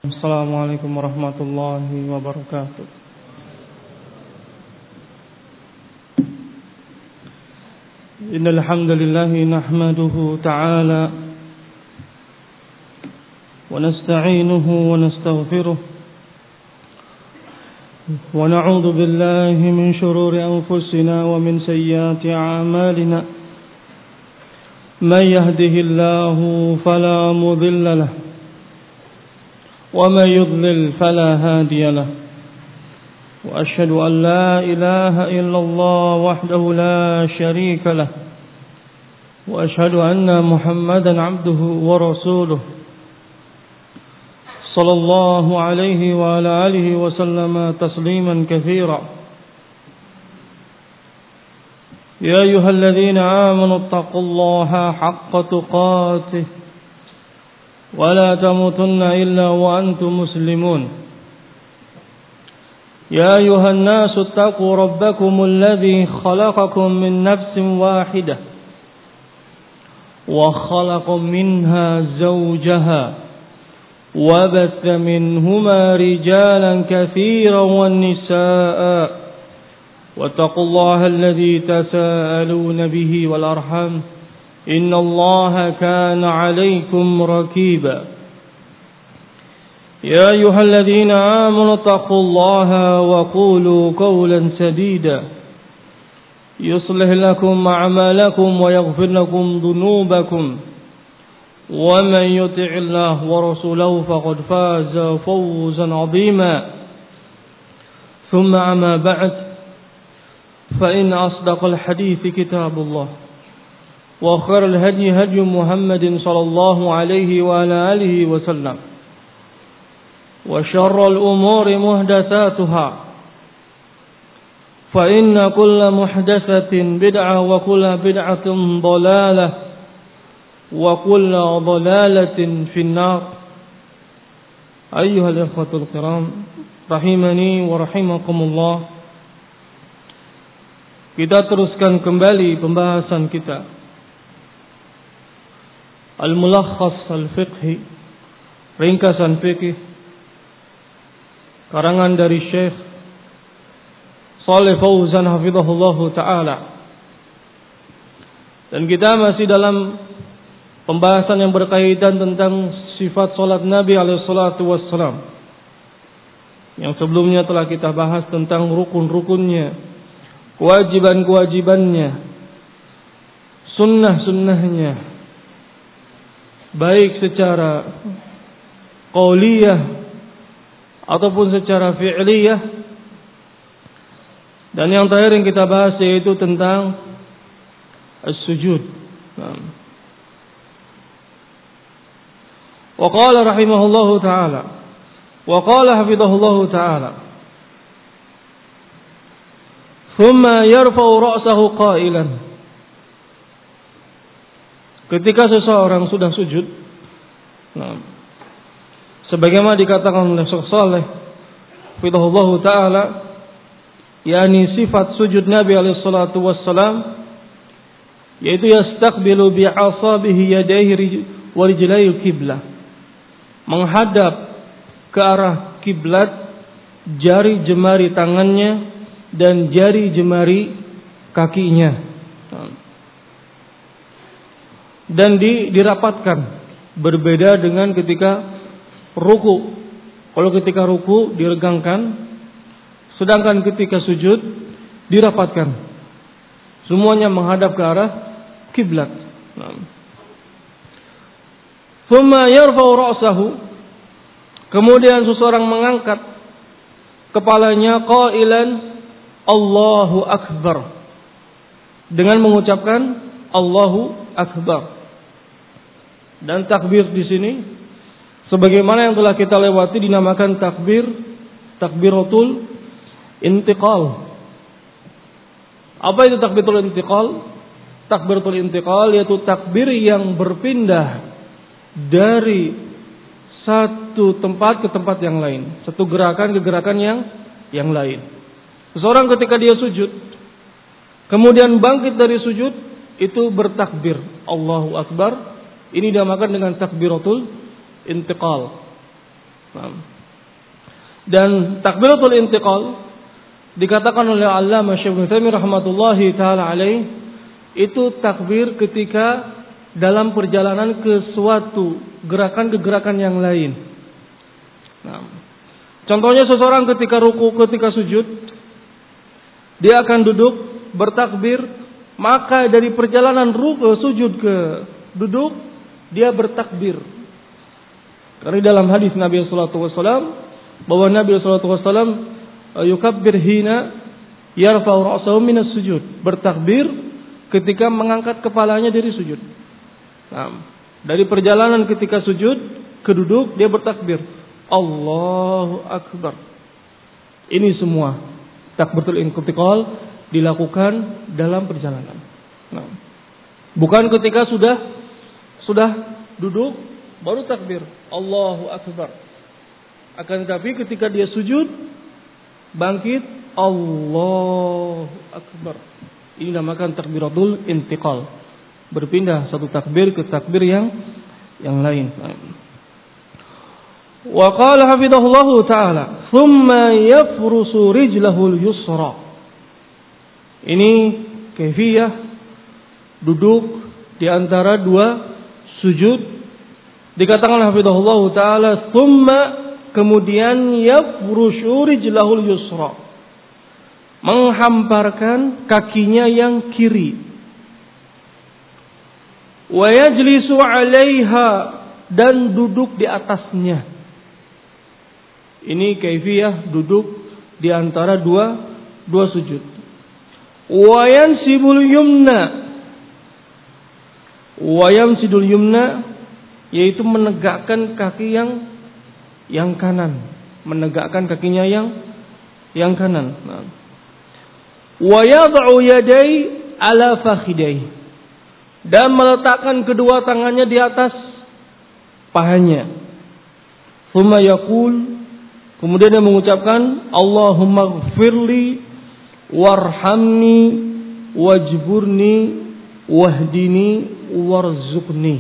Assalamualaikum warahmatullahi wabarakatuh. Innal hamdalillah nahmaduhu ta'ala wa nasta'inuhu wa nastaghfiruh wa na'udzu billahi min shururi anfusina wa min sayyiati a'malina. Man yahdihillahu fala mudilla lahu ومن يضلل فلا هادي له وأشهد أن لا إله إلا الله وحده لا شريك له وأشهد أن محمدا عبده ورسوله صلى الله عليه وعلى آله وسلم تسليما كثيرا. يا أيها الذين آمنوا اتقوا الله حق تقاته ولا تموتن إلا وأنتم مسلمون. يا أيها الناس اتقوا ربكم الذي خلقكم من نفس واحدة وخلق منها زوجها وبث منهما رجالا كثيرا والنساء واتقوا الله الذي تساءلون به والأرحام إن الله كان عليكم رقيبا. يا أيها الذين آمنوا اتقوا الله وقولوا قولا سديدا يصلح لكم أعمالكم ويغفر لكم ذنوبكم ومن يطع الله ورسوله فقد فاز فوزا عظيما. ثم أما بعد فإن أصدق الحديث كتاب الله وخير الهدي هدي محمد صلى الله عليه وعلى آله وسلم وشر الأمور محدثاتها فإن كل محدثة بدعة وكل بدعة ضلالة وكل ضلالة في النار. أيها الإخوة الكرام rahimani wa rahimakumullah. Kita teruskan kembali pembahasan kita Al-Mulakhas Al-Fiqhi, ringkasan fikih karangan dari Syekh Shalih Fauzan hafizahullahu ta'ala. Dan kita masih dalam pembahasan yang berkaitan tentang sifat salat Nabi alaihi salatu wassalam. Yang sebelumnya telah kita bahas tentang rukun-rukunnya, kewajiban-kewajibannya, sunnah-sunnahnya, baik secara qauliyah ataupun secara fi'liyah. Dan yang terakhir yang kita bahas yaitu tentang as-sujud. Wa qala rahimahullahu ta'ala wa qala hafizahullahu ta'ala thumma yarfa'u ra'sahu qailan. Ketika seseorang sudah sujud, sebagaimana dikatakan oleh Syekh Shalih hafizahullahu ta'ala, yakni sifat sujud Nabi alaihi salatu wassalam yaitu yastaqbilu bi'asabihi yadayhi wa rijlayhi qiblah, menghadap ke arah kiblat jari jemari tangannya dan jari jemari kakinya. Dan dirapatkan, berbeda dengan ketika ruku. Kalau ketika ruku diregangkan, sedangkan ketika sujud dirapatkan, semuanya menghadap ke arah kiblat. Thumma yarfa'u ra'sahu, kemudian seseorang mengangkat kepalanya qailan Allahu Akbar, dengan mengucapkan Allahu Akbar. Dan takbir di sini sebagaimana yang telah kita lewati dinamakan takbiratul intiqal. Apa itu takbiratul intiqal? Takbiratul intiqal yaitu takbir yang berpindah dari satu tempat ke tempat yang lain, satu gerakan ke gerakan yang lain. Seseorang ketika dia sujud, kemudian bangkit dari sujud, itu bertakbir Allahu Akbar. Ini dinamakan dengan takbiratul intiqal. Dan takbiratul intiqal dikatakan oleh Allamah Syekh Utsaimin rahmatullahi taala alaih, itu takbir ketika dalam perjalanan ke suatu gerakan yang lain. Contohnya seseorang ketika ruku, ketika sujud, dia akan duduk bertakbir, maka dari perjalanan ruku sujud ke duduk dia bertakbir. Karena dalam hadis Nabi sallallahu alaihi wasallam bahwa Nabi sallallahu alaihi wasallam yukabbir hina yarfa'u ra'sahu minas sujud, bertakbir ketika mengangkat kepalanya dari sujud. Dari perjalanan ketika sujud ke duduk dia bertakbir, Allahu Akbar. Ini semua takbiratul intiqal dilakukan dalam perjalanan. Bukan ketika sudah duduk baru takbir Allahu Akbar. Akan tetapi ketika dia sujud bangkit Allahu Akbar. Ini dinamakan takbiratul intiqal. Berpindah satu takbir ke takbir yang lain. Wa qala hafidhahullahu ta'ala, "Tsumma yafrusu rijlahul yusra." Ini kaifiyah duduk di antara dua sujud. Dikatakan hafidhahullahu ta'ala, "Tsumma," kemudian yafrusu rijlahul yusra, menghamparkan kakinya yang kiri. Wa yajlisu 'alaiha, dan duduk di atasnya. Ini kaifiyah duduk di antara dua sujud. Wa yansibul yumna, wa yamsidul yumna, yaitu menegakkan kaki yang kanan, menegakkan kakinya yang kanan. Wa yad'u yadai ala fakhidai, dan meletakkan kedua tangannya di atas pahanya. Tsumma yaqul, kemudian dia mengucapkan Allahumma gfirli warhamni wajburni wahdini warzuqni.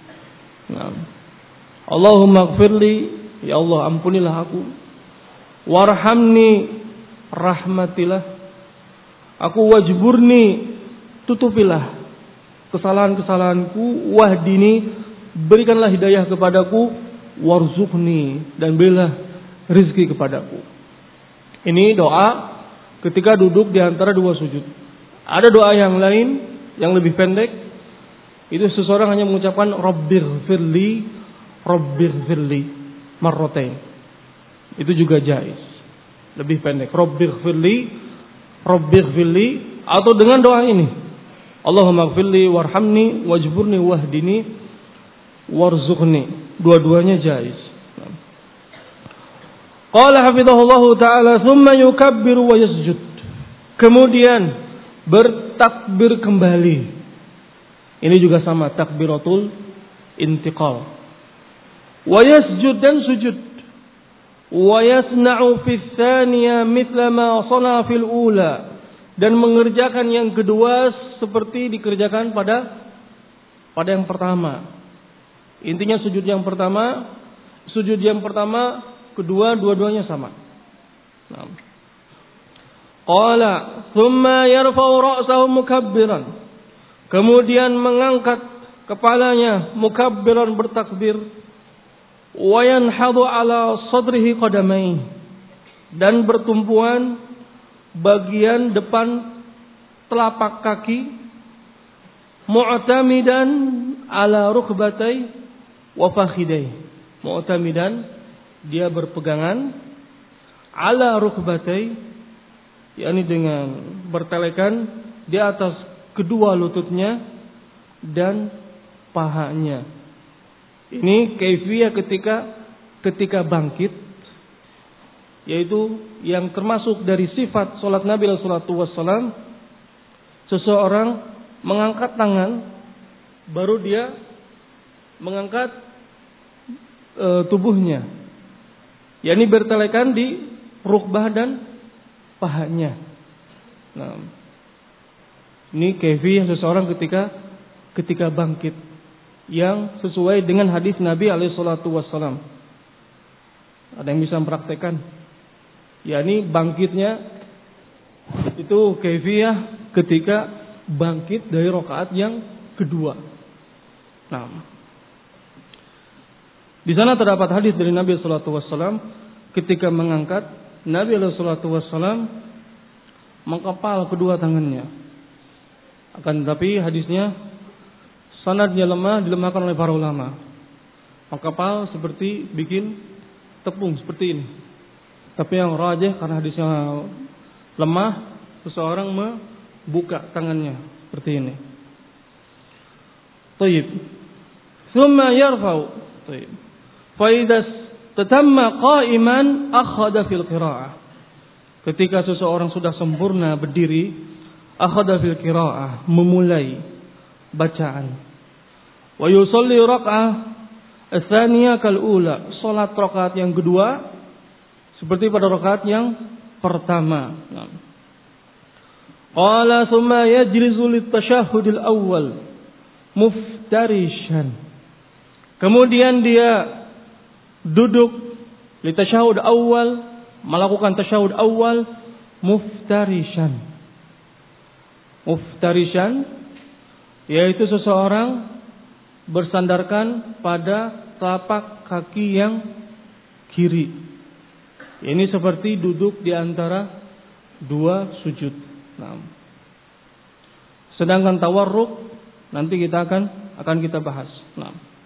Allahumma gfirli, ya Allah ampunilah aku. Warhamni, rahmatilah aku. Wajburni, tutupilah kesalahan-kesalahanku. Wahdini, berikanlah hidayah kepadaku. Warzuqni, dan berilah rizki kepadaku. Ini doa ketika duduk di antara dua sujud. Ada doa yang lain yang lebih pendek. Itu seseorang hanya mengucapkan Rabbighfirli, Rabbighfirli marratain. Itu juga jaiz. Lebih pendek, Rabbighfirli, Rabbighfirli, atau dengan doa ini, Allahumma gfirli warhamni wajburni wahdini warzuqni. Dua-duanya jaiz. Qala hafidhahullahu ta'ala, thumma yukabbiru wa yasjud. Kemudian bertakbir kembali. Ini juga sama, takbiratul intiqal. Wa yasjud, dan sujud. Wa yasna'u fi tsaniyah mithla ma sana'a fil ula, dan mengerjakan yang kedua seperti dikerjakan pada yang pertama. Intinya sujud yang pertama, kedua, dua-duanya sama. Qala thumma yarfa'u ra'sahu mukabbiran, kemudian mengangkat kepalanya mukabbiran, bertakbir. Wa yanhadu ala sadrihi qadamain, dan bertumpuan bagian depan telapak kaki. Mu'tamidan ala rukbatai wa fakhidai. Mu'tamidan, dia berpegangan, ala rukbatai, yakni dengan bertelekan di atas kedua lututnya dan pahanya. Ini kaifiyah ketika bangkit, yaitu yang termasuk dari sifat salat Nabi sallallahu alaihi wasallam. Seseorang mengangkat tangan, baru dia mengangkat tubuhnya, yakni bertelekan di rukbah dan pahanya. Ini kaifiyah seseorang ketika bangkit, yang sesuai dengan hadis Nabi alaihi salatu wassalam. Ada yang bisa mempraktekkan? Yakni bangkitnya itu kaifiyah ketika bangkit dari rakaat yang kedua. Nah, di sana terdapat hadis dari Nabi sallallahu alaihi wasallam ketika mengangkat, Nabi sallallahu alaihi wasallam mengepal kedua tangannya. Akan tetapi hadisnya sanadnya lemah, dilemahkan oleh para ulama. Mengepal seperti bikin tepung seperti ini. Tapi yang rajih karena hadisnya lemah, seseorang membuka tangannya seperti ini. Tayyib. Thumma yarfa'u. Tayyib. Fa idza tatamma qa'iman akhadha fil qira'ah. Ketika seseorang sudah sempurna berdiri, akhadha fil qira'ah, memulai bacaan. Wa yusalli rak'ah ats-tsaniyah kal ula, salat rakaat yang kedua seperti pada rakaat yang pertama. Qala thumma yajlisu lit-tashahhudil awwal muftarishan. Kemudian dia duduk lit-tashahhud awal, melakukan tasyahud awal muftarishan. Muftarishan yaitu seseorang bersandarkan pada telapak kaki yang kiri. Ini seperti duduk di antara dua sujud. Nah. Sedangkan tawarruk nanti kita akan kita bahas. Nah.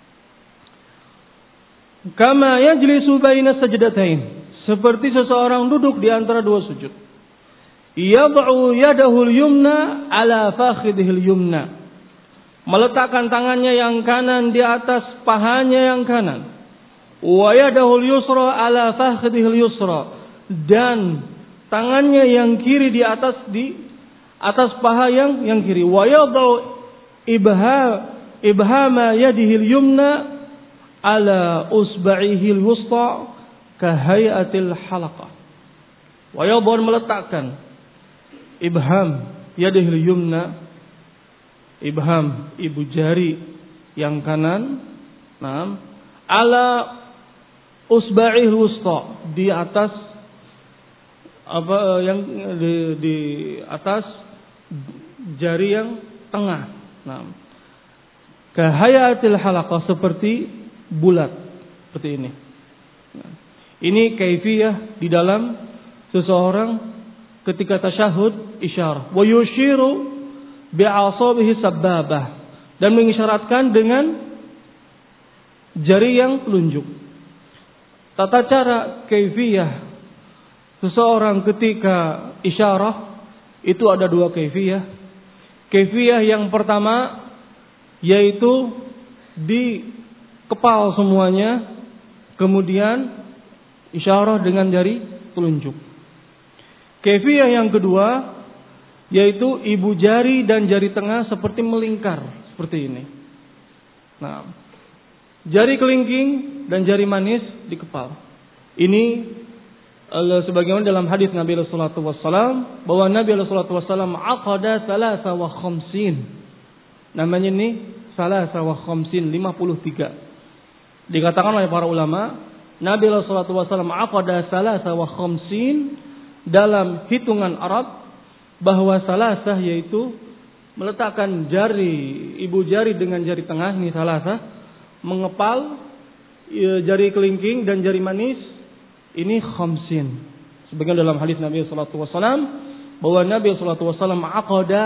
Kama yajlisu baina sajdatain, seperti seseorang duduk di antara dua sujud. Yad'u yadahu al-yumna ala fakhidhihi al-yumna. Meletakkan tangannya yang kanan di atas pahanya yang kanan. Wa yadahu al-yusra ala fakhidhihi al-yusra, dan tangannya yang kiri di atas paha yang kiri. Wa yad'u ibhama yadihi al-yumna ala usba'ihi al-wusta ka hay'atil halaqah. Wa yad'u, meletakkan ibham yadihi al-yumna, ibham ibu jari yang kanan, ala usba'il wusta, di atas yang di atas jari yang tengah. Kahayatil halaqah, seperti bulat seperti ini. Ini kaifiyah di dalam seseorang ketika tasyahud isyarah. Wa yushiru bi'asabihi sabbabah, dan mengisyaratkan dengan jari yang telunjuk. Tata cara kaifiyah seseorang ketika isyarah itu ada dua kaifiyah. Kaifiyah yang pertama yaitu di kepal semuanya, kemudian isyarah dengan jari telunjuk. Kaifiyah yang kedua yaitu ibu jari dan jari tengah seperti melingkar seperti ini. Nah, jari kelingking dan jari manis di kepal. Ini sebagaimana dalam hadis Nabi sallallahu alaihi wasallam bahwa Nabi sallallahu alaihi wasallam aqada 53. Namanya ini 53, 53. Dikatakan oleh para ulama, Nabi sallallahu alaihi wasallam aqada 53 dalam hitungan Arab, bahwa salasah yaitu meletakkan jari ibu jari dengan jari tengah, ini salasah, mengepal jari kelingking dan jari manis, ini khamsin. Sebagaimana dalam hadis Nabi sallallahu alaihi wasallam bahwa Nabi sallallahu alaihi wasallam aqada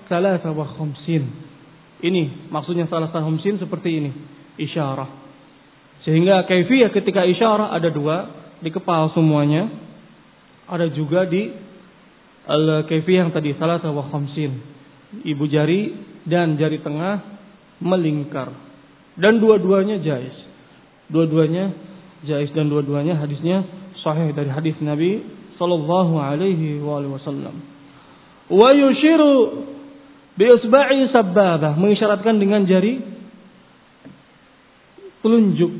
53. Ini maksudnya salasah khamsin seperti ini, isyarah. Sehingga kaifiyah ketika isyarah ada dua, di kepal semuanya, ada juga di al-kaifiyah yang tadi salasah wa khamsin, ibu jari dan jari tengah melingkar, dan dua-duanya jaiz. Dua-duanya jaiz dan dua-duanya hadisnya sahih dari hadis Nabi sallallahu alaihi wasallam. Wa yushiru bi isba'i sabbabah, mengisyaratkan dengan jari telunjuk.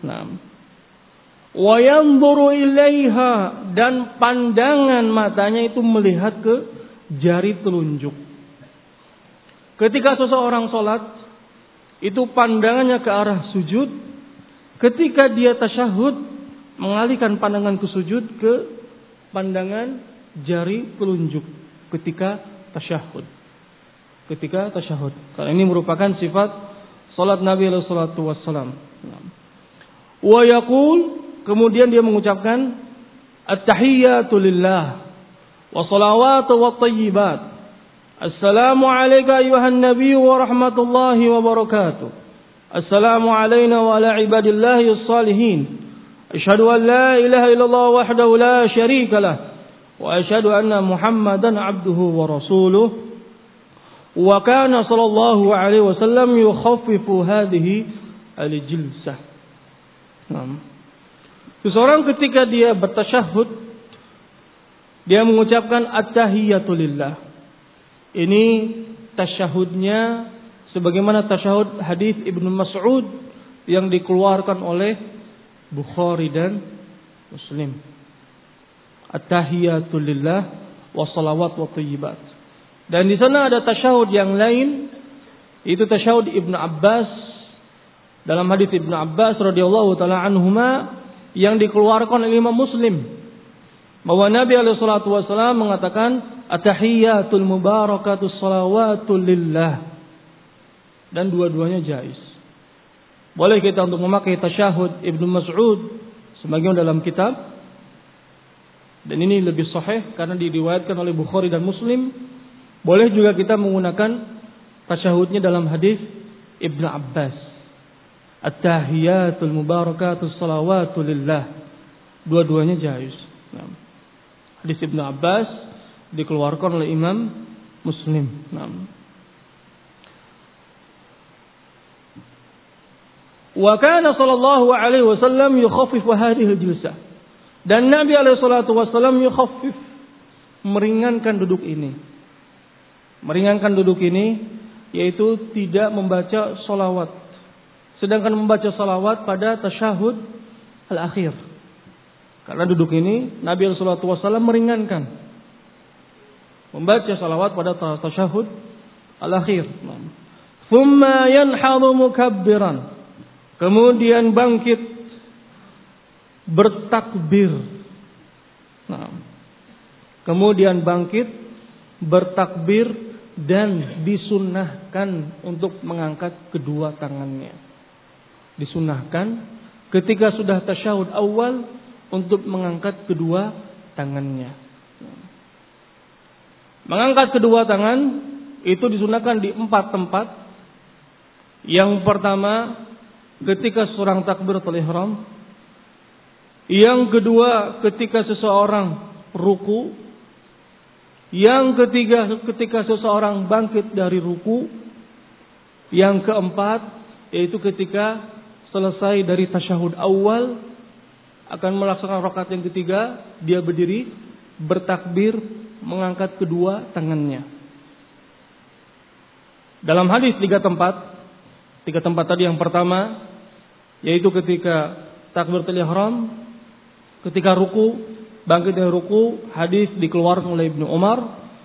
Wa yanzuru ilaiha, dan pandangan matanya itu melihat ke jari telunjuk. Ketika seseorang sholat, itu pandangannya ke arah sujud. Ketika dia tasyahud, mengalihkan pandangan ke sujud ke pandangan jari telunjuk ketika tasyahud. Karena ini merupakan sifat salat Nabi alaihi salatu wassalam. Wa yaqul, kemudian dia mengucapkan at-tahiyyatu lillah wa salawatu wa thayyibat. Assalamu alayka ayuhan nabiy wa rahmatullahi wa barakatuh. Assalamu alayna wa ala ibadillahi as-salihin. Asyhadu an la ilaha illallah wahdahu la syarika lah wa asyhadu anna Muhammadan abduhu wa rasuluh. Wa kana sallallahu alaihi wasallam yukhaffifu hadhihi al-jilsah. Seseorang ketika dia bertasyahud, dia mengucapkan at-tahiyyatu lillah. Ini tasyahudnya sebagaimana tasyahud hadis Ibnu Mas'ud yang dikeluarkan oleh Bukhari dan Muslim. At-tahiyyatu lillah wa salawat wa thayyibat. Dan di sana ada tasyahud yang lain, itu tasyahud Ibnu Abbas dalam hadis Ibnu Abbas radhiyallahu taala anhuma yang dikeluarkan oleh Imam Muslim, bahwa Nabi alaihi salatu wasallam mengatakan at-tahiyyatul mubarakatus shalawatul lillah, dan dua-duanya jaiz. Boleh kita untuk memakai tasyahud Ibnu Mas'ud sebagian dalam kitab, dan ini lebih sahih karena diriwayatkan oleh Bukhari dan Muslim. Boleh juga kita menggunakan tasyahudnya dalam hadis Ibnu Abbas, at-tahiyyatul mubarakatus shalawatul lillah. Dua-duanya jaiz. Hadis Ibnu Abbas dikeluarkan oleh Imam Muslim. Wa kana sallallahu alaihi wasallam yukhaffif hadhihi al-jilsah. Dan Nabi alaihi salatu wasallam yukhaffif, meringankan duduk ini. Meringankan duduk ini yaitu tidak membaca salawat. Sedangkan membaca salawat pada tasyahud al-akhir. Karena duduk ini Nabi sallallahu alaihi wasallam meringankan. Membaca salawat pada tasyahud al-akhir. Thumma yanhadu mukabbiran. Kemudian bangkit bertakbir. Kemudian bangkit bertakbir dan disunnahkan untuk mengangkat kedua tangannya. Disunnahkan ketika sudah tasyahud awal untuk mengangkat kedua tangannya. Mengangkat kedua tangan itu disunnahkan di 4 tempat. Yang pertama ketika seorang takbiratul ihram. Yang kedua ketika seseorang ruku. Yang ketiga ketika seseorang bangkit dari ruku. Yang keempat yaitu ketika selesai dari tasyahud awal akan melaksanakan rakaat yang ketiga, dia berdiri bertakbir mengangkat kedua tangannya. Dalam hadis 3 tempat tadi, yang pertama yaitu ketika takbiratul ihram, ketika ruku, bangkit dari ruku, hadis dikeluarkan oleh Ibnu Umar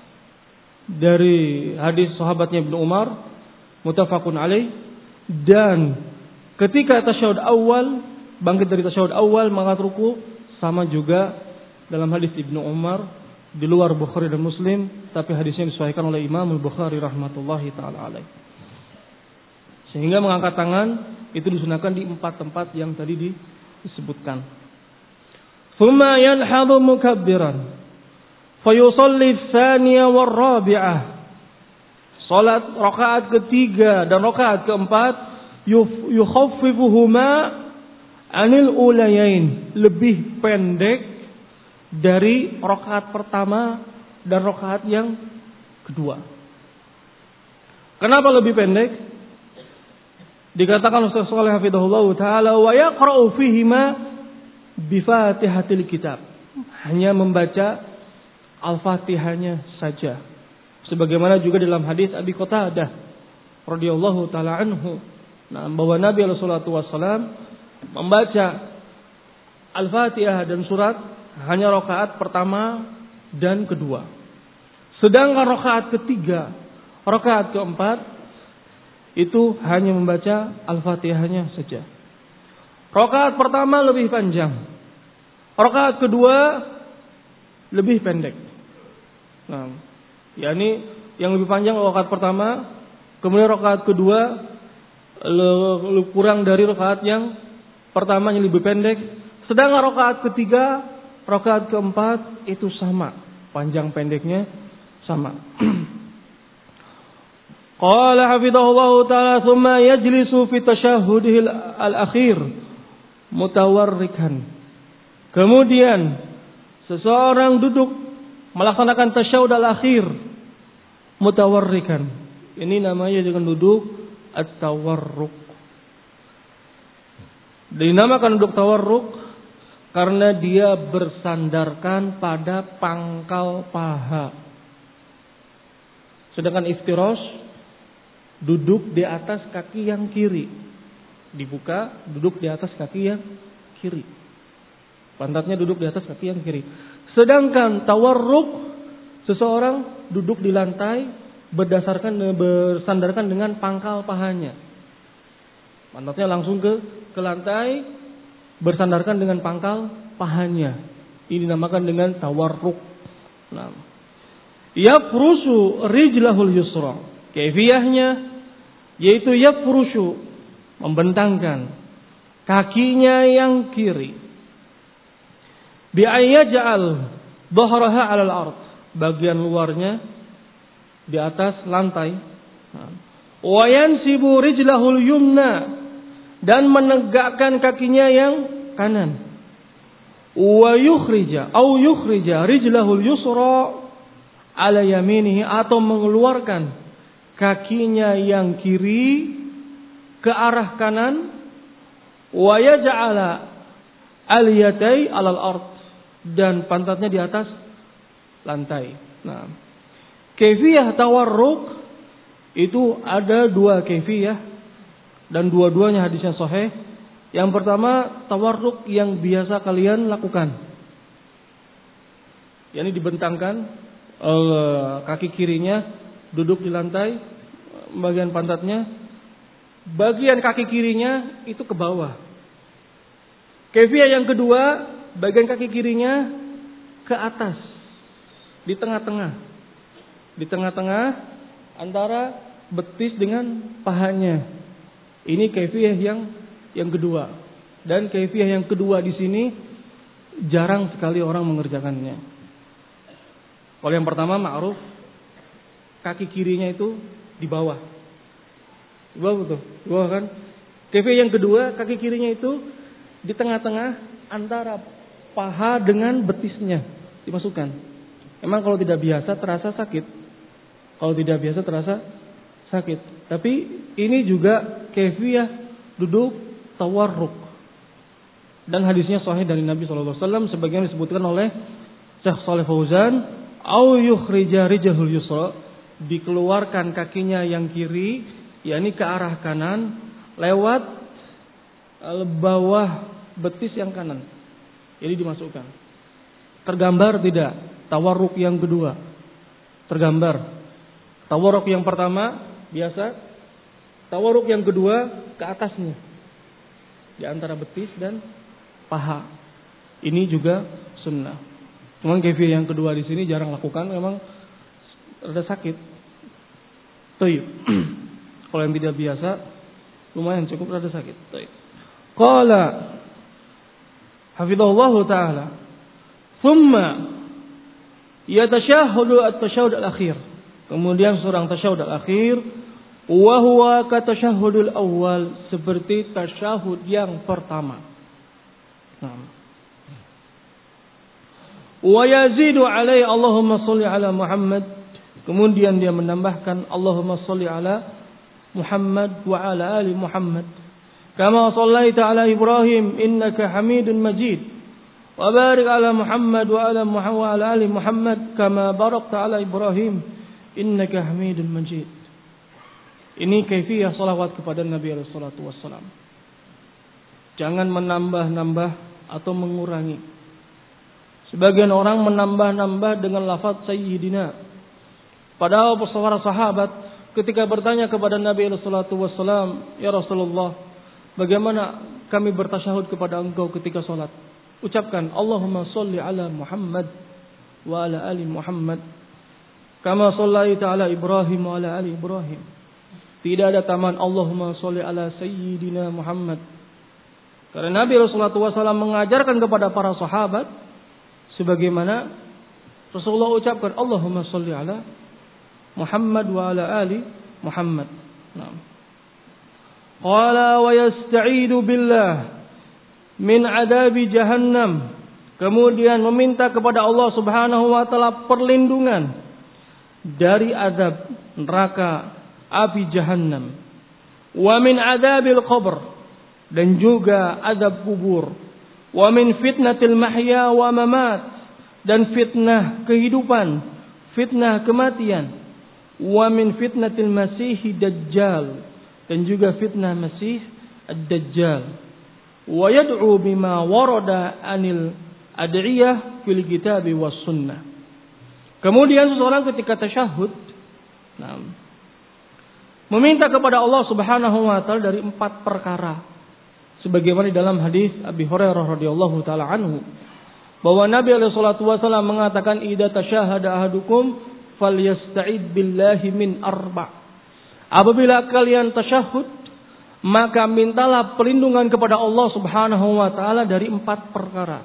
dari hadis sahabatnya Ibnu Umar, muttafaqun alaih. Dan ketika tasyahud awal, bangkit dari tasyahud awal mengangkat ruku, sama juga dalam hadis Ibnu Umar di luar Bukhari dan Muslim, tapi hadisnya disahihkan oleh Imam Al-Bukhari rahmatullahi taala alaih. Sehingga mengangkat tangan itu disunahkan di 4 tempat yang tadi disebutkan. Thumma yanhadu mukabbiran fayusalli ats-tsaniyah war-rabi'ah. Salat rakaat ketiga dan rakaat keempat yukhaffifuhuma anil ulayain, lebih pendek dari rakaat pertama dan rakaat yang kedua. Kenapa lebih pendek? Dikatakan Ustaz Shalih hafizahullah taala, wa yaqra'u fihima bi Fatihatil kitab. Hanya membaca Al-Fatihahnya saja. Sebagaimana juga dalam hadis Abi Qatadah radhiyallahu taala anhu, bahwa Nabi sallallahu alaihi wasallam membaca Al-Fatihah dan surat hanya rakaat pertama dan kedua. Sedangkan rakaat ketiga, rakaat keempat itu hanya membaca Al-Fatihahnya saja. Rakaat pertama lebih panjang Rakaat kedua lebih pendek. Nah, yakni yang lebih panjang rakaat pertama, kemudian rakaat kedua kurang dari rakaat yang pertama yang lebih pendek. Sedangkan rakaat ketiga, rakaat keempat itu sama, panjang pendeknya sama. Qala hafidhahullahu ta'ala thumma yajlisu fi tasyahhudihi al-akhir mutawarrikan. Kemudian seseorang duduk melaksanakan tasyahud al-akhir mutawarrikan. Ini namanya dengan duduk at-tawarruk. Dinamakan duduk tawarruk karena dia bersandarkan pada pangkal paha. Sedangkan iftirash duduk di atas kaki yang kiri. Dibuka, duduk di atas kaki yang kiri. Pantatnya duduk di atas kaki yang kiri. Sedangkan tawarruk, seseorang duduk di lantai bersandarkan dengan pangkal pahanya. Pantatnya langsung ke lantai, bersandarkan dengan pangkal pahanya. Ini dinamakan dengan tawarruk. Nah, yafrusu rijlahul yusra. Kaifiyahnya yaitu yafrusu, membentangkan kakinya yang kiri. Bi'ayyaj'al dhahraha 'alal ard, bagian luarnya di atas lantai. Wa yansibu rijlahul yumna, dan menegakkan kakinya yang kanan. Wa yukhrija rijlahul yusra 'ala yaminihi, atau mengeluarkan kakinya yang kiri ke arah kanan. Wa yaj'ala al-yatai 'alal ard, dan pantatnya di atas lantai. Nah, kaifiyah tawarruk itu ada dua kaifiyah dan dua-duanya hadisnya sahih. Yang pertama tawarruk yang biasa kalian lakukan, yakni dibentangkan kaki kirinya duduk di lantai, bagian pantatnya, bagian kaki kirinya itu ke bawah. Kaifiyah yang kedua, bagian kaki kirinya ke atas, di tengah-tengah. Di tengah-tengah antara betis dengan pahanya. Ini kaifiyah yang kedua. Dan kaifiyah yang kedua di sini jarang sekali orang mengerjakannya. Kalau yang pertama ma'ruf, kaki kirinya itu di bawah. Di bawah betul. Di bawah kan? Kaifiyah yang kedua, kaki kirinya itu di tengah-tengah antara paha dengan betisnya dimasukkan. Emang kalau tidak biasa terasa sakit. Kalau tidak biasa terasa sakit. Tapi ini juga kaifiyah duduk tawarruk. Dan hadisnya sahih dari Nabi SAW, sebagaimana disebutkan oleh Syekh Shalih Fauzan, au yukhrija rijlahul yusra, dikeluarkan kakinya yang kiri, yakni ke arah kanan lewat bawah betis yang kanan. Jadi dimasukkan. Tergambar tidak? Tawarruk yang kedua. Tergambar. Tawarruk yang pertama biasa. Tawarruk yang kedua ke atasnya. Di antara betis dan paha. Ini juga sunnah. Cuman kaifiyah yang kedua di sini jarang lakukan, memang rada sakit. Tayyib. Kalau yang tidak biasa lumayan cukup rada sakit. Tayyib. Qala hafidhahullahu ta'ala, thumma yatashahhadu at-tashahhud al-akhir. Kemudian seorang tasyahud al-akhir, wa huwa ka tasyahhudul awal, seperti tasyahud yang pertama. Wa yazidu alaihi Allahumma shalli ala Muhammad. Kemudian dia menambahkan Allahumma shalli ala Muhammad wa ala ali Muhammad. Kama shallaita ala Ibrahim innaka Hamidun Majid. Wa barik ala Muhammad wa ala ali Muhammad kama barakta ala Ibrahim innaka Hamidun Majid. Ini kaifiyah salawat kepada Nabi alaihi salatu wassalam. Jangan menambah-nambah atau mengurangi. Sebagian orang menambah-nambah dengan lafaz sayyidina. Padahal para sahabat ketika bertanya kepada Nabi alaihi salatu wassalam, ya Rasulullah, bagaimana kami bertasyahud kepada engkau ketika sholat? ucapkan Allahumma sholli ala Muhammad wa ala ali Muhammad kama shallaita ala Ibrahim wa ala ali Ibrahim. Tidak ada tambahan Allahumma sholli ala sayyidina Muhammad. Karena Nabi Rasulullah SAW mengajarkan kepada para sahabat sebagaimana Rasulullah ucapkan Allahumma sholli ala Muhammad wa ala ali Muhammad. Qala wa yasta'idu billah min adabi jahannam. Kemudian meminta kepada Allah Subhanahu wa taala perlindungan dari azab neraka api jahannam. Wa min adabil qabr, dan juga azab kubur. Wa min fitnatil mahya wa mamat, dan fitnah kehidupan, fitnah kematian. Wa min fitnatil masih dajjal, dan juga fitnah masih ad-dajjal. Wa yad'u bima warada anil ad'iyah fil kitab was sunnah. Kemudian seseorang ketika tasyahud meminta kepada Allah Subhanahu wa taala dari 4 perkara. Sebagaimana di dalam hadis Abi Hurairah radhiyallahu taala anhu bahwa Nabi alaihi salatu wasallam mengatakan idza tasyahada ahadukum falyasta'id billahi min 4. Apabila kalian tasyahud, maka mintalah perlindungan kepada Allah Subhanahu wa taala dari 4 perkara.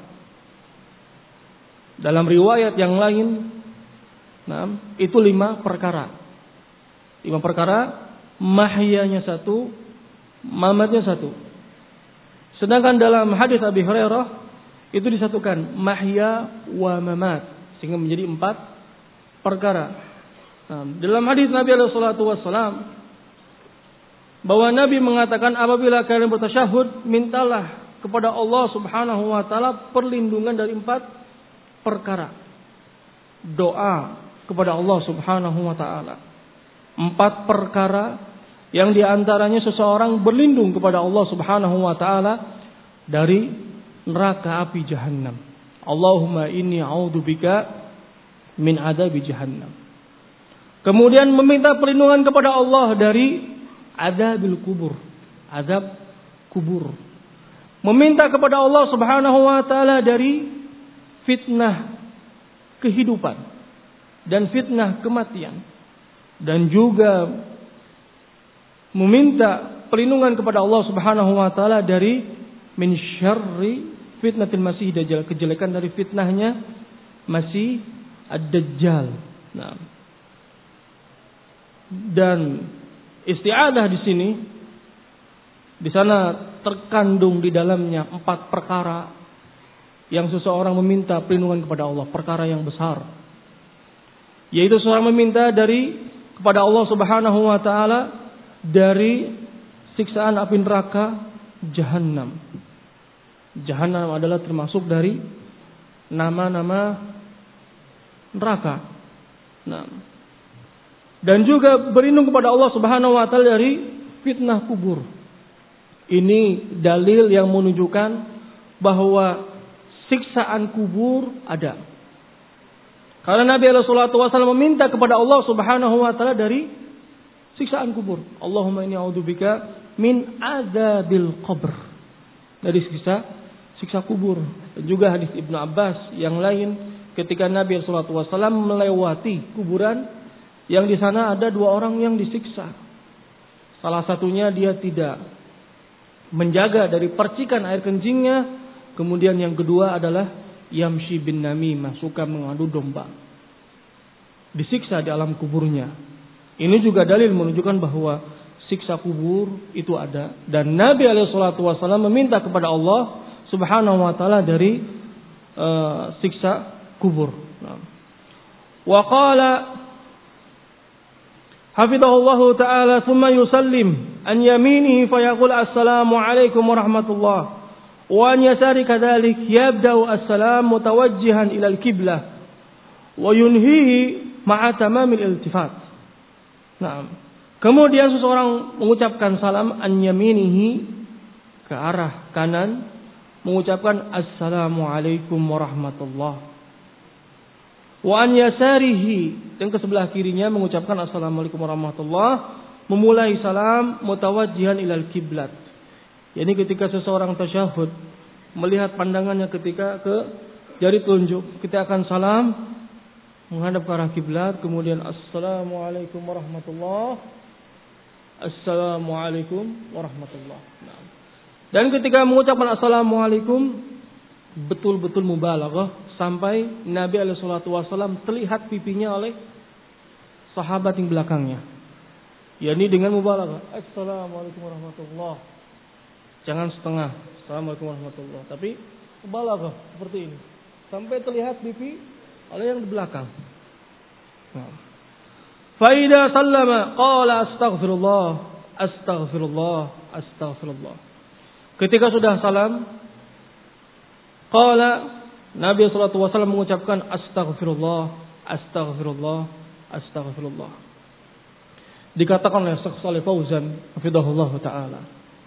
Dalam riwayat yang lain, itu 5 perkara. 5 perkara, mahyanya 1, mamatnya 1. Sedangkan dalam hadis Abi Hurairah itu disatukan mahya wa mamat sehingga menjadi 4 perkara. Dalam hadis Nabi alaihi salatu wasallam bahwa Nabi mengatakan apabila kalian bertasyahud, mintalah kepada Allah Subhanahu wa taala perlindungan dari 4 perkara. Doa kepada Allah Subhanahu wa taala. 4 perkara yang diantaranya seseorang berlindung kepada Allah Subhanahu wa taala dari neraka api jahannam. Allahumma inni a'udzubika min adzabi jahannam. Kemudian meminta perlindungan kepada Allah dari adzabil kubur, azab kubur. Meminta kepada Allah Subhanahu wa taala dari fitnah kehidupan dan fitnah kematian, dan juga meminta perlindungan kepada Allah Subhanahu wa taala dari min syarri fitnatil masih dajjal, kejelekan dari fitnahnya masih ad-dajjal. Dan isti'adzah di sini, di sana terkandung di dalamnya 4 perkara yang seseorang meminta perlindungan kepada Allah, perkara yang besar, yaitu seseorang meminta kepada Allah Subhanahu wa taala dari siksaan api neraka jahannam. Jahannam adalah termasuk dari nama-nama neraka. Dan juga berlindung kepada Allah Subhanahu wa taala dari fitnah kubur. Ini dalil yang menunjukkan bahwa siksaan kubur ada. Karena Nabi SAW meminta kepada Allah Subhanahu wa taala dari siksaan kubur. Allahumma inni a'udzubika min adzabil qabr. Dari siksa kubur. Dan juga hadis Ibnu Abbas yang lain ketika Nabi SAW melewati kuburan yang di sana ada 2 orang yang disiksa. Salah satunya dia tidak menjaga dari percikan air kencingnya. Kemudian yang kedua adalah yamshi bin namimah, suka mengadu domba. Disiksa di alam kuburnya. Ini juga dalil menunjukkan bahwa siksa kubur itu ada. Dan Nabi SAW meminta kepada Allah Subhanahu wa taala dari siksa kubur. Wa qala hafidhahullahu ta'ala thumma yusallim an yaminihi fayaqul assalamu alaikum warahmatullah wa an yasari kadhalik yabda'u assalam mutawajjihan ila al-qiblah wa yunhihi ma'a tamamil iltifat. Kemudian seseorang mengucapkan salam an yaminihi ke arah kanan, mengucapkan assalamu alaikum warahmatullah. Wa an yasarihi, dan ke sebelah kirinya mengucapkan assalamualaikum warahmatullah, memulai salam mutawajjihan ilal kiblat. Yani ketika seseorang tasyahud melihat pandangannya ketika ke jari telunjuk. Kita akan salam menghadap ke arah kiblat, kemudian assalamualaikum warahmatullahi, assalamualaikum warahmatullahi. Nah. Dan ketika mengucapkan assalamualaikum betul-betul mubalaghah sampai Nabi alaihi salatu wasallam terlihat pipinya oleh sahabat yang belakangnya. yakni dengan mubalaghah. Assalamualaikum warahmatullahi. Jangan setengah. Assalamualaikum warahmatullahi. Tapi mubalaghah seperti ini. Sampai terlihat pipi oleh yang di belakang. Faida sallama qala astaghfirullah, astaghfirullah, astaghfirullah. Ketika sudah salam, qala Nabi sallallahu alaihi wasallam mengucapkan astaghfirullah, astaghfirullah, astaghfirullah. Dikatakan oleh Syekh Shalih Fauzan hafizahullah taala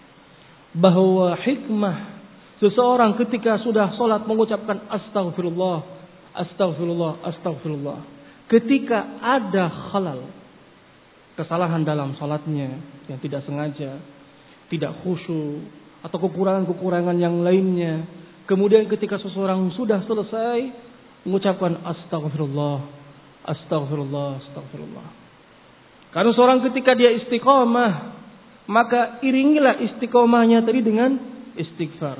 bahwa hikmah seseorang ketika sudah salat mengucapkan astaghfirullah, astaghfirullah, astaghfirullah. Ketika ada khalal, kesalahan dalam salatnya yang tidak sengaja, tidak khusyuk atau kekurangan-kekurangan yang lainnya, kemudian ketika seseorang sudah selesai mengucapkan astaghfirullah, astaghfirullah, astaghfirullah. Karena seorang ketika dia istiqamah, maka iringilah istiqamahnya tadi dengan istighfar.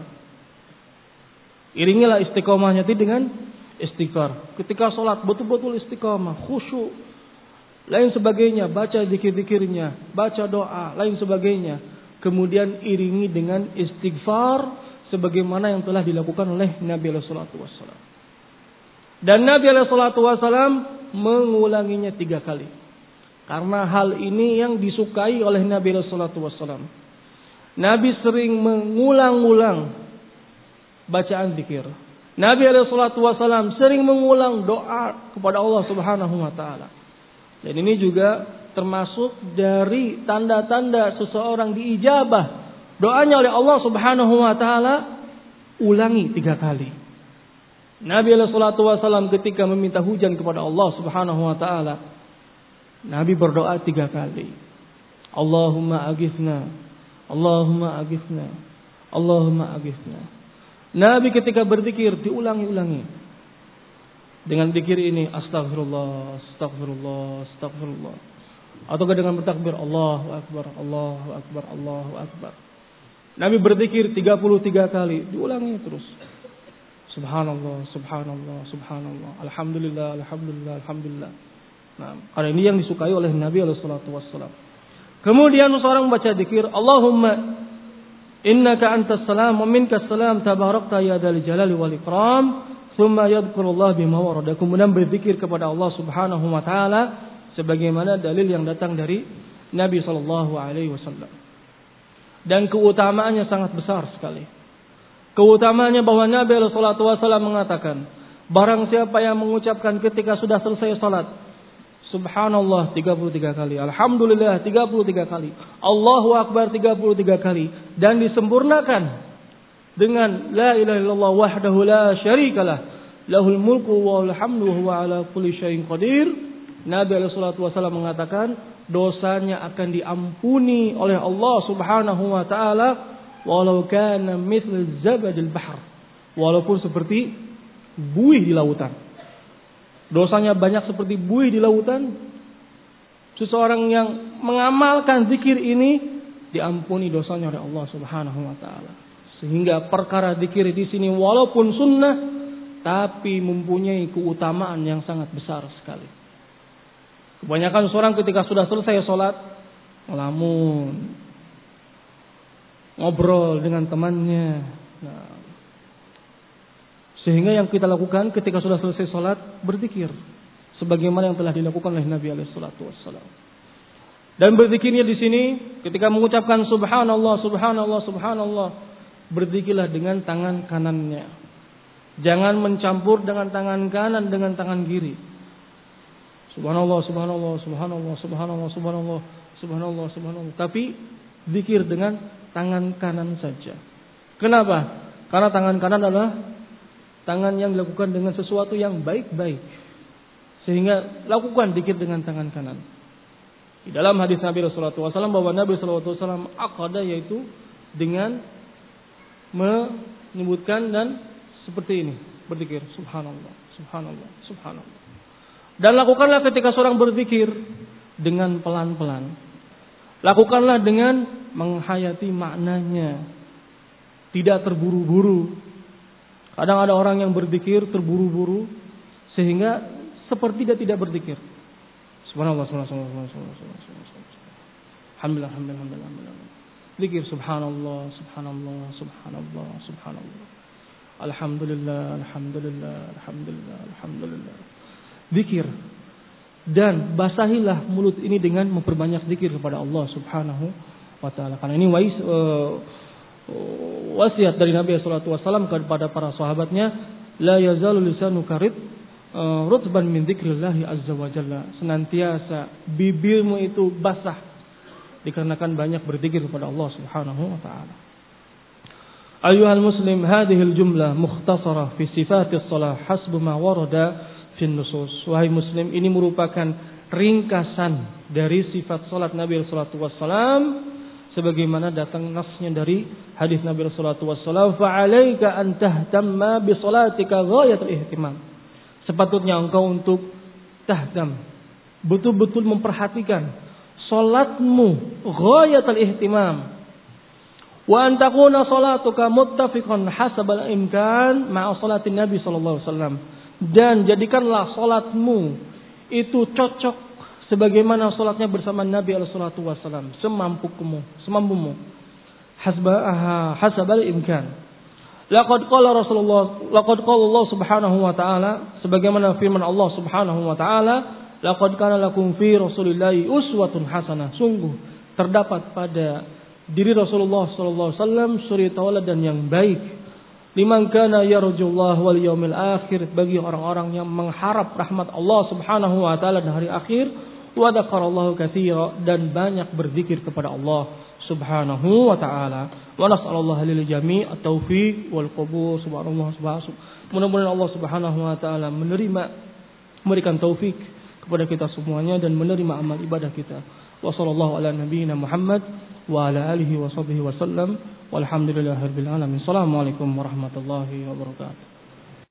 Iringilah istiqamahnya tadi dengan istighfar. Ketika sholat betul-betul istiqamah, khusyuk, lain sebagainya, baca zikir-zikirnya, baca doa, lain sebagainya. Kemudian iringi dengan istighfar sebagaimana yang telah dilakukan oleh Nabi sallallahu alaihi wasallam. Dan Nabi sallallahu alaihi wasallam mengulanginya 3 kali. Karena hal ini yang disukai oleh Nabi sallallahu alaihi wasallam. Nabi sering mengulang-ulang bacaan zikir. Nabi sallallahu alaihi wasallam sering mengulang doa kepada Allah Subhanahu wa taala. Dan ini juga termasuk dari tanda-tanda seseorang diijabah doanya oleh Allah Subhanahu wa taala. Ulangi 3 kali. Nabi sallallahu alaihi wasallam ketika meminta hujan kepada Allah Subhanahu wa taala, Nabi berdoa 3 kali. Allahumma aghithna, Allahumma aghithna, Allahumma aghithna. Nabi ketika berzikir diulangi-ulangi. Dengan zikir ini astagfirullah, astagfirullah, astagfirullah. Atau dengan bertakbir Allahu akbar, Allahu akbar, Allahu akbar. Nabi berzikir 33 kali, diulangi terus. Subhanallah, subhanallah, subhanallah. Alhamdulillah, alhamdulillah, alhamdulillah. Nah, karena ini yang disukai oleh Nabi sallallahu alaihi wasallam. Kemudian seorang membaca zikir Allahumma innaka antas salam wa minkas salam tabarakta ya dzal jalali wal ikram. Tsumma yadhkurullah bima warada. Kemudian berzikir kepada Allah Subhanahu wa taala sebagaimana dalil yang datang dari Nabi sallallahu alaihi wasallam. Dan keutamaannya sangat besar sekali. Keutamaannya bahwa Nabi sallallahu alaihi wasallam mengatakan, barang siapa yang mengucapkan ketika sudah selesai salat Subhanallah 33 kali, Alhamdulillah 33 kali, Allahu Akbar 33 kali, dan disempurnakan dengan La ilaha illallah wahdahu la syarikalah, lahul mulku wal hamdu wa huwa ala kulli syai'in qadir. Nabi sallallahu alaihi wasallam mengatakan dosanya akan diampuni oleh Allah Subhanahu wa taala walau kana mithla zabadil bahr, walaupun seperti buih di lautan. Dosanya banyak seperti buih di lautan. Seseorang yang mengamalkan zikir ini diampuni dosanya oleh Allah Subhanahu wa taala. Sehingga perkara zikir di sini walaupun sunnah tapi mempunyai keutamaan yang sangat besar sekali. Kebanyakan seorang ketika sudah selesai sholat ngelamun, ngobrol dengan temannya. Nah, sehingga yang kita lakukan ketika sudah selesai sholat berzikir sebagaimana yang telah dilakukan oleh Nabi alaihi salatu wassalam. Dan berzikirnya di sini ketika mengucapkan subhanallah, subhanallah, subhanallah, berzikirlah dengan tangan kanannya. Jangan mencampur dengan tangan kanan dengan tangan kiri. Subhanallah, subhanallah, subhanallah, subhanallah, subhanallah, subhanallah, subhanallah. Tapi zikir dengan tangan kanan saja. Kenapa? Karena tangan kanan adalah tangan yang dilakukan dengan sesuatu yang baik-baik. Sehingga lakukan zikir dengan tangan kanan. Di dalam hadis Nabi sallallahu alaihi wasallam bahwa Nabi sallallahu alaihi wasallam aqada, yaitu dengan menyebutkan dan seperti ini, berzikir subhanallah, subhanallah, subhanallah. Dan lakukanlah ketika seorang berzikir dengan pelan-pelan. Lakukanlah dengan menghayati maknanya, tidak terburu-buru. Kadang ada orang yang berzikir terburu-buru sehingga seperti dia tidak berzikir. Subhanallah, subhanallah, subhanallah. Alhamdulillah, alhamdulillah, alhamdulillah. Zikir subhanallah, subhanallah, subhanallah, subhanallah. Alhamdulillah, alhamdulillah, alhamdulillah, alhamdulillah. Zikir. Dan basahilah mulut ini dengan memperbanyak zikir kepada Allah Subhanahu wa taala. Karena ini wasiat dari Nabi sallallahu alaihi wasallam kepada para sahabatnya, la yazalu lisanuka rutban min dzikrillah azza wa jalla. Senantiasa bibirmu itu basah dikarenakan banyak berzikir kepada Allah Subhanahu wa taala. Ayyuhal muslim, hadhihi al-jumlah mukhtasarah fi sifatis shalah hasbu ma warada fi nusus. Wahai muslim, ini merupakan ringkasan dari sifat salat Nabi sallallahu alaihi wasallam sebagaimana datang nasnya dari hadis Nabi sallallahu alaihi wasallam, fa 'alaika an tahtamma bi salatika ghayatul ihtimam. Sepatutnya engkau untuk tahdam, betul-betul memperhatikan salatmu ghayatul ihtimam. Wa an takuna salatuka muttafiqan hasabal imkan ma'a salatin Nabi sallallahu alaihi wasallam. Dan jadikanlah salatmu itu cocok sebagaimana salatnya bersama Nabi sallallahu alaihi wasallam, semampumu. Hasabal imkan. Laqad qala Allah Subhanahu wa taala, sebagaimana firman Allah Subhanahu wa taala, laqad kana lakum fi Rasulillahi uswatun hasanah. Sungguh terdapat pada diri Rasulullah sallallahu alaihi wasallam suri tauladan yang baik. Liman kana yarjullah wal yaumil akhir, bagi orang-orang yang mengharap rahmat Allah Subhanahu wa taala dan hari akhir, wa dzakarallahu katsira, dan banyak berzikir kepada Allah Subhanahu wa taala. Wa nas'alallahu lil jami' at-taufiq wal qabul. Subhanallah, mudah-mudahan Allah Subhanahu wa taala memberikan taufik kepada kita semuanya dan menerima amal ibadah kita. Wa sallallahu ala nabiyyina Muhammad wa ala alihi wa sahbihi wa sallam. Walhamdulillahirabbil alamin. Assalamualaikum warahmatullahi wabarakatuh.